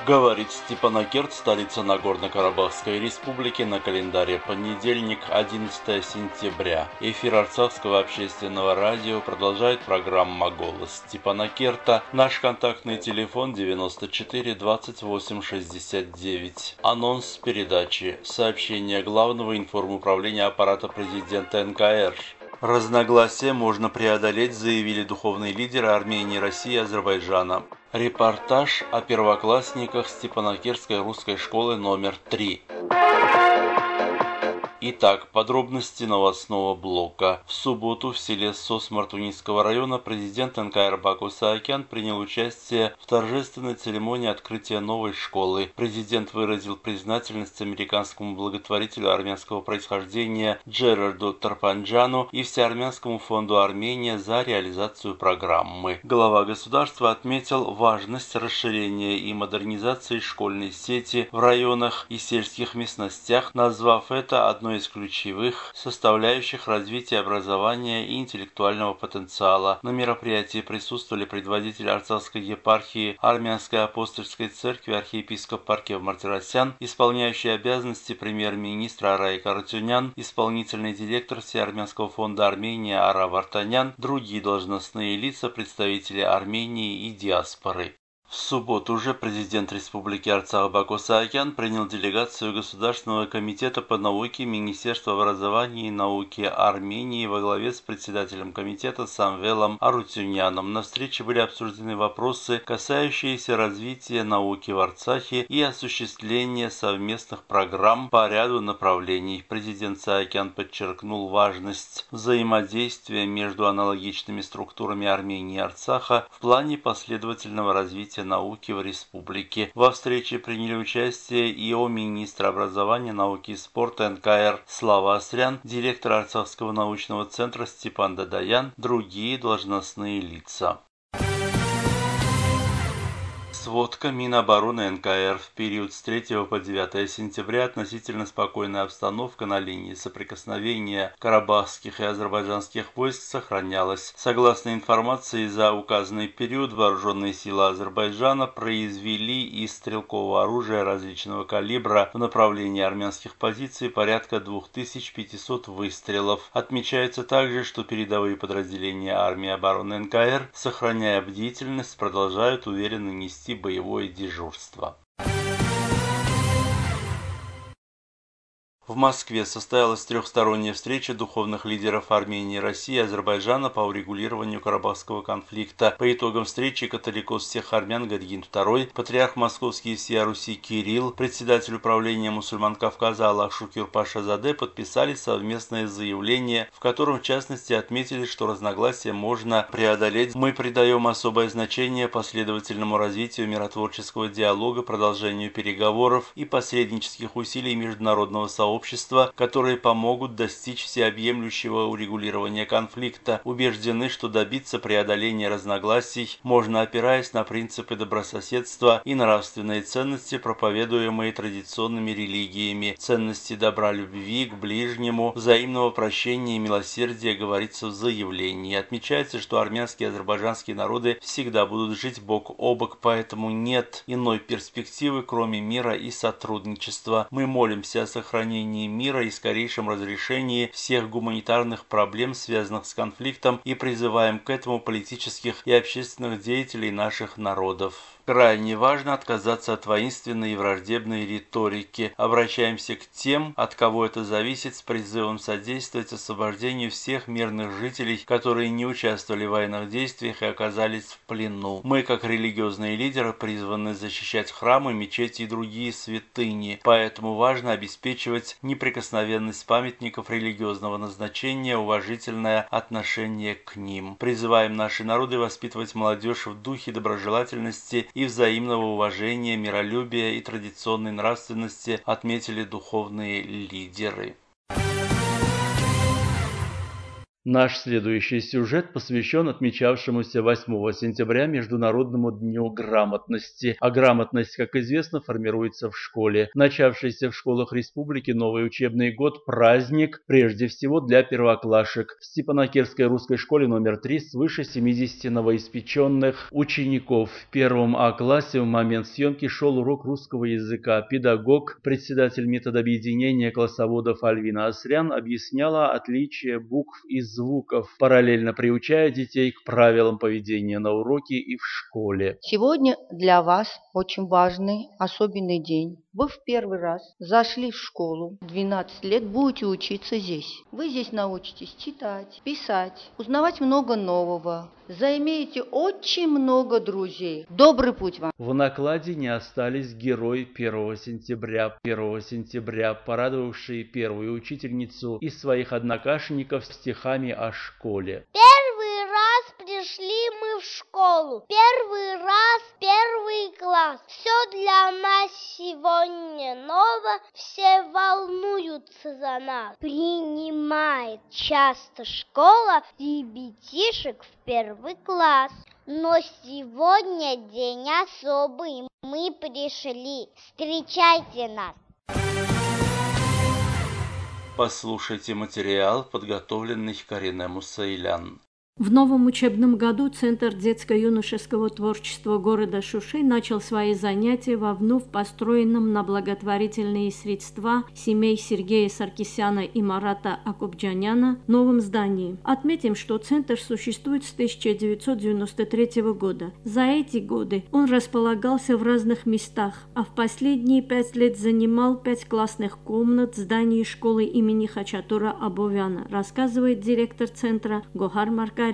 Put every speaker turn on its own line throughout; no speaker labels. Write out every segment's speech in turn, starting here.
Говорит Степанакерт, столица Нагорно-Карабахской республики, на календаре понедельник, 11 сентября. Эфир Арцахского общественного радио продолжает программа «Голос Степанакерта». Наш контактный телефон 94 28 69. Анонс передачи. Сообщение Главного информуправления аппарата президента НКР. Разногласия можно преодолеть, заявили духовные лидеры Армении, России и Азербайджана. Репортаж о первоклассниках Степанакертской русской школы номер 3. Итак, подробности новостного блока. В субботу в селе Сос Мартунинского района президент НКР Баку Саакян принял участие в торжественной церемонии открытия новой школы. Президент выразил признательность американскому благотворителю армянского происхождения Джерарду Тарпанджану и Всеармянскому фонду Армения за реализацию программы. Глава государства отметил важность расширения и модернизации школьной сети в районах и сельских местностях, назвав это одной из ключевых составляющих развития образования и интеллектуального потенциала. На мероприятии присутствовали предводитель Арцахской епархии Армянской апостольской церкви архиепископ Паркев Мартиросян, исполняющий обязанности премьер-министра Арай Каратюнян, исполнительный директор Всеармянского фонда Армения Ара Вартанян, другие должностные лица, представители Армении и диаспоры. В субботу же президент Республики Арцах Баку Саакян принял делегацию Государственного комитета по науке Министерства образования и науки Армении во главе с председателем комитета Самвелом Арутюняном. На встрече были обсуждены вопросы, касающиеся развития науки в Арцахе и осуществления совместных программ по ряду направлений. Президент Саакян подчеркнул важность взаимодействия между аналогичными структурами Армении и Арцаха в плане последовательного развития науки в республике. Во встрече приняли участие ИО министра образования, науки и спорта НКР Слава Асрян, директор Арцахского научного центра Степан Дадаян, другие должностные лица. Сводка Минобороны НКР. В период с 3 по 9 сентября относительно спокойная обстановка на линии соприкосновения карабахских и азербайджанских войск сохранялась. Согласно информации, за указанный период вооруженные силы Азербайджана произвели из стрелкового оружия различного калибра в направлении армянских позиций порядка 2500 выстрелов. Отмечается также, что передовые подразделения армии обороны НКР, сохраняя бдительность, продолжают уверенно нести боевое дежурство. В Москве состоялась трехсторонняя встреча духовных лидеров Армении, России и Азербайджана по урегулированию карабахского конфликта. По итогам встречи католикос всех армян Гадгин II, патриарх Московский и всея Руси Кирилл, председатель управления мусульман Кавказа Аллах Шукюр Пашазаде подписали совместное заявление, в котором в частности отметили, что разногласия можно преодолеть. Мы придаем особое значение последовательному развитию миротворческого диалога, продолжению переговоров и посреднических усилий международного сообщества, которые помогут достичь всеобъемлющего урегулирования конфликта. Убеждены, что добиться преодоления разногласий можно, опираясь на принципы добрососедства и нравственные ценности, проповедуемые традиционными религиями, ценности добра, любви к ближнему, взаимного прощения и милосердия, говорится в заявлении. Отмечается, что армянские и азербайджанские народы всегда будут жить бок о бок, поэтому нет иной перспективы, кроме мира и сотрудничества. Мы молимся о сохранении мира и скорейшем разрешении всех гуманитарных проблем, связанных с конфликтом, и призываем к этому политических и общественных деятелей наших народов. Крайне важно отказаться от воинственной и враждебной риторики. Обращаемся к тем, от кого это зависит, с призывом содействовать освобождению всех мирных жителей, которые не участвовали в военных действиях и оказались в плену. Мы, как религиозные лидеры, призваны защищать храмы, мечети и другие святыни, поэтому важно обеспечивать неприкосновенность памятников религиозного назначения, уважительное отношение к ним. Призываем наши народы воспитывать молодежь в духе доброжелательности и взаимного уважения, миролюбия и традиционной нравственности, отметили духовные лидеры. Наш следующий сюжет посвящен отмечавшемуся 8 сентября Международному дню грамотности. А грамотность, как известно, формируется в школе. Начавшийся в школах республики новый учебный год – праздник, прежде всего, для первоклашек. В Степанакерской русской школе номер 3 свыше 70 новоиспеченных учеников. В первом А-классе в момент съемки шел урок русского языка. Педагог, председатель методобъединения классоводов Альвина Асрян объясняла отличие букв и звуков, параллельно приучая детей к правилам поведения на уроке и в школе.
Сегодня для вас очень важный, особенный день. Вы в первый раз зашли в школу, 12 лет будете учиться здесь. Вы здесь научитесь читать, писать, узнавать много нового, заимеете очень много друзей. Добрый путь вам!
В накладе не остались герои 1 сентября, порадовавшие первую учительницу и своих однокашников стихами о школе.
Первый раз пришли мы в школу, первый раз, первый класс. Все для нас сегодня ново, все волнуются за нас. Принимает часто школа ребятишек в первый класс. Но сегодня день особый, мы пришли, встречайте нас.
Послушайте материал, подготовленный Кариной Мусаилян.
В новом учебном году Центр детско-юношеского творчества города Шуши начал свои занятия во вновь построенном на благотворительные средства семей Сергея Саркисяна и Марата Акубджаняна новом здании. Отметим, что Центр существует с 1993 года. За эти годы он располагался в разных местах, а в последние 5 лет занимал 5 классных комнат в здании школы имени Хачатура Абовяна, рассказывает директор Центра Гохар Маркарян.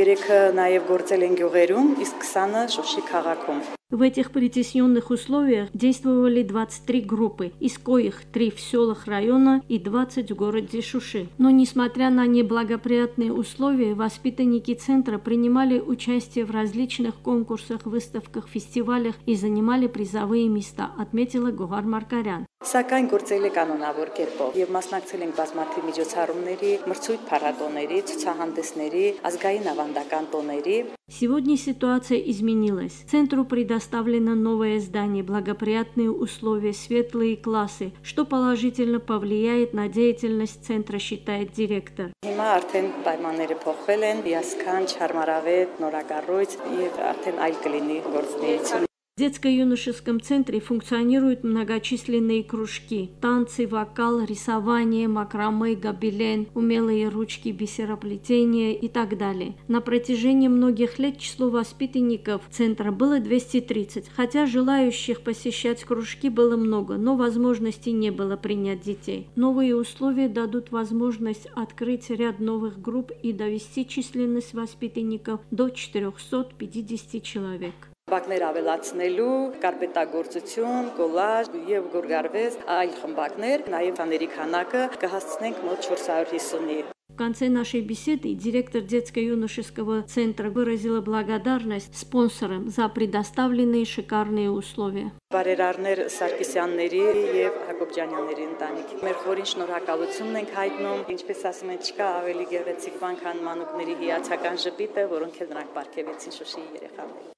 В этих притесненных условиях действовали 23 группы, из коих 3 в селах района и 20 в городе Шуши. Но несмотря на неблагоприятные условия, воспитанники центра принимали участие в различных конкурсах, выставках, фестивалях и занимали призовые места, отметила Гохар Маркарян.
Սակայն գործել է կանոնավոր կերպով եւ մասնակցել ենք բազմաթիվ միջոցառումների, մրցույթ փառատոների, ցուցահանդեսների, ազգային ավանդական տոների.
Сегодня ситуация изменилась. Центру предоставлено новое здание, благоприятные условия, светлые классы, что положительно повлияет на деятельность центра, считает директор.
Հիմա արդեն պայմանները փոխվել են, հիասքանչ, հարմարավետ, նորակառույց եւ արդեն այլ կլինի գործունեություն.
В детско-юношеском центре функционируют многочисленные кружки – танцы, вокал, рисование, макраме, гобелен, умелые ручки, бисероплетение и так далее. На протяжении многих лет число воспитанников центра было 230, хотя желающих посещать кружки было много, но возможности не было принять детей. Новые условия дадут возможность открыть ряд новых групп и довести численность воспитанников до 450 человек.
Խմբակներ ավելացնելու, կարպետագործություն, կոլաժ եւ գորգարվես այլ խմբակներ, նաեւ տաների քանակը կհասցնենք մոտ 450-ի.
В конце нашей беседы директор детско-юношеского центра выразила благодарность спонсорам за предоставленные шикарные условия.
Բարերարներ Սարգսյանների եւ Հակոբյանյանների ընտանիքի մեր խորին շնորհակալությունն ենք հայտնում, ինչպես ասում են, չկա ավելի գեղեցիկ բան, քան մանուկների հիացական ժպիտը, որոնք էլ նրանք պարգևեցին Շուշիի երեխաներին.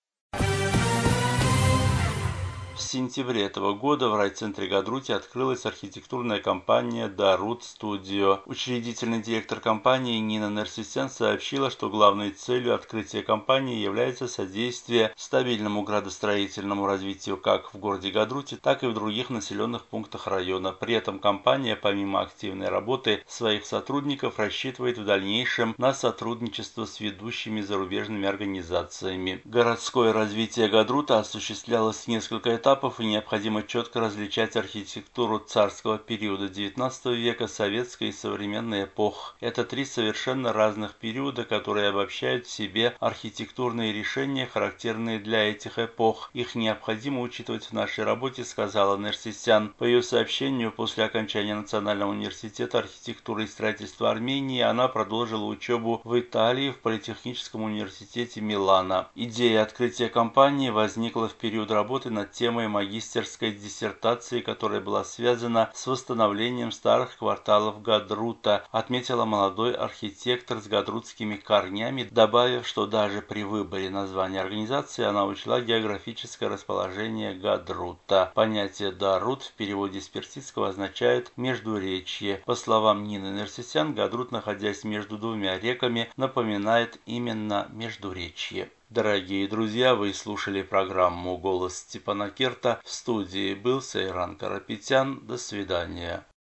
В сентябре этого года в райцентре Гадрути открылась архитектурная компания «Дарут Студио». Учредительный директор компании Нина Нерсисян сообщила, что главной целью открытия компании является содействие стабильному градостроительному развитию как в городе Гадрути, так и в других населенных пунктах района. При этом компания, помимо активной работы своих сотрудников, рассчитывает в дальнейшем на сотрудничество с ведущими зарубежными организациями. Городское развитие Гадрута осуществлялось несколько этапов, и необходимо четко различать архитектуру царского периода XIX века, советской и современной эпох. Это 3 совершенно разных периода, которые обобщают в себе архитектурные решения, характерные для этих эпох. Их необходимо учитывать в нашей работе, сказала Нерсисян. По ее сообщению, после окончания Национального университета архитектуры и строительства Армении она продолжила учебу в Италии в Политехническом университете Милана. Идея открытия компании возникла в период работы над темой темой магистерской диссертации, которая была связана с восстановлением старых кварталов Гадрута, отметила молодой архитектор с гадрутскими корнями, добавив, что даже при выборе названия организации она учла географическое расположение Гадрута. Понятие «Дарут» в переводе с персидского означает «междуречье». По словам Нины Нерсисян, Гадрут, находясь между двумя реками, напоминает именно междуречье. Дорогие друзья, вы слушали программу «Голос Степана Керта». В студии был Сайран Карапетян. До свидания.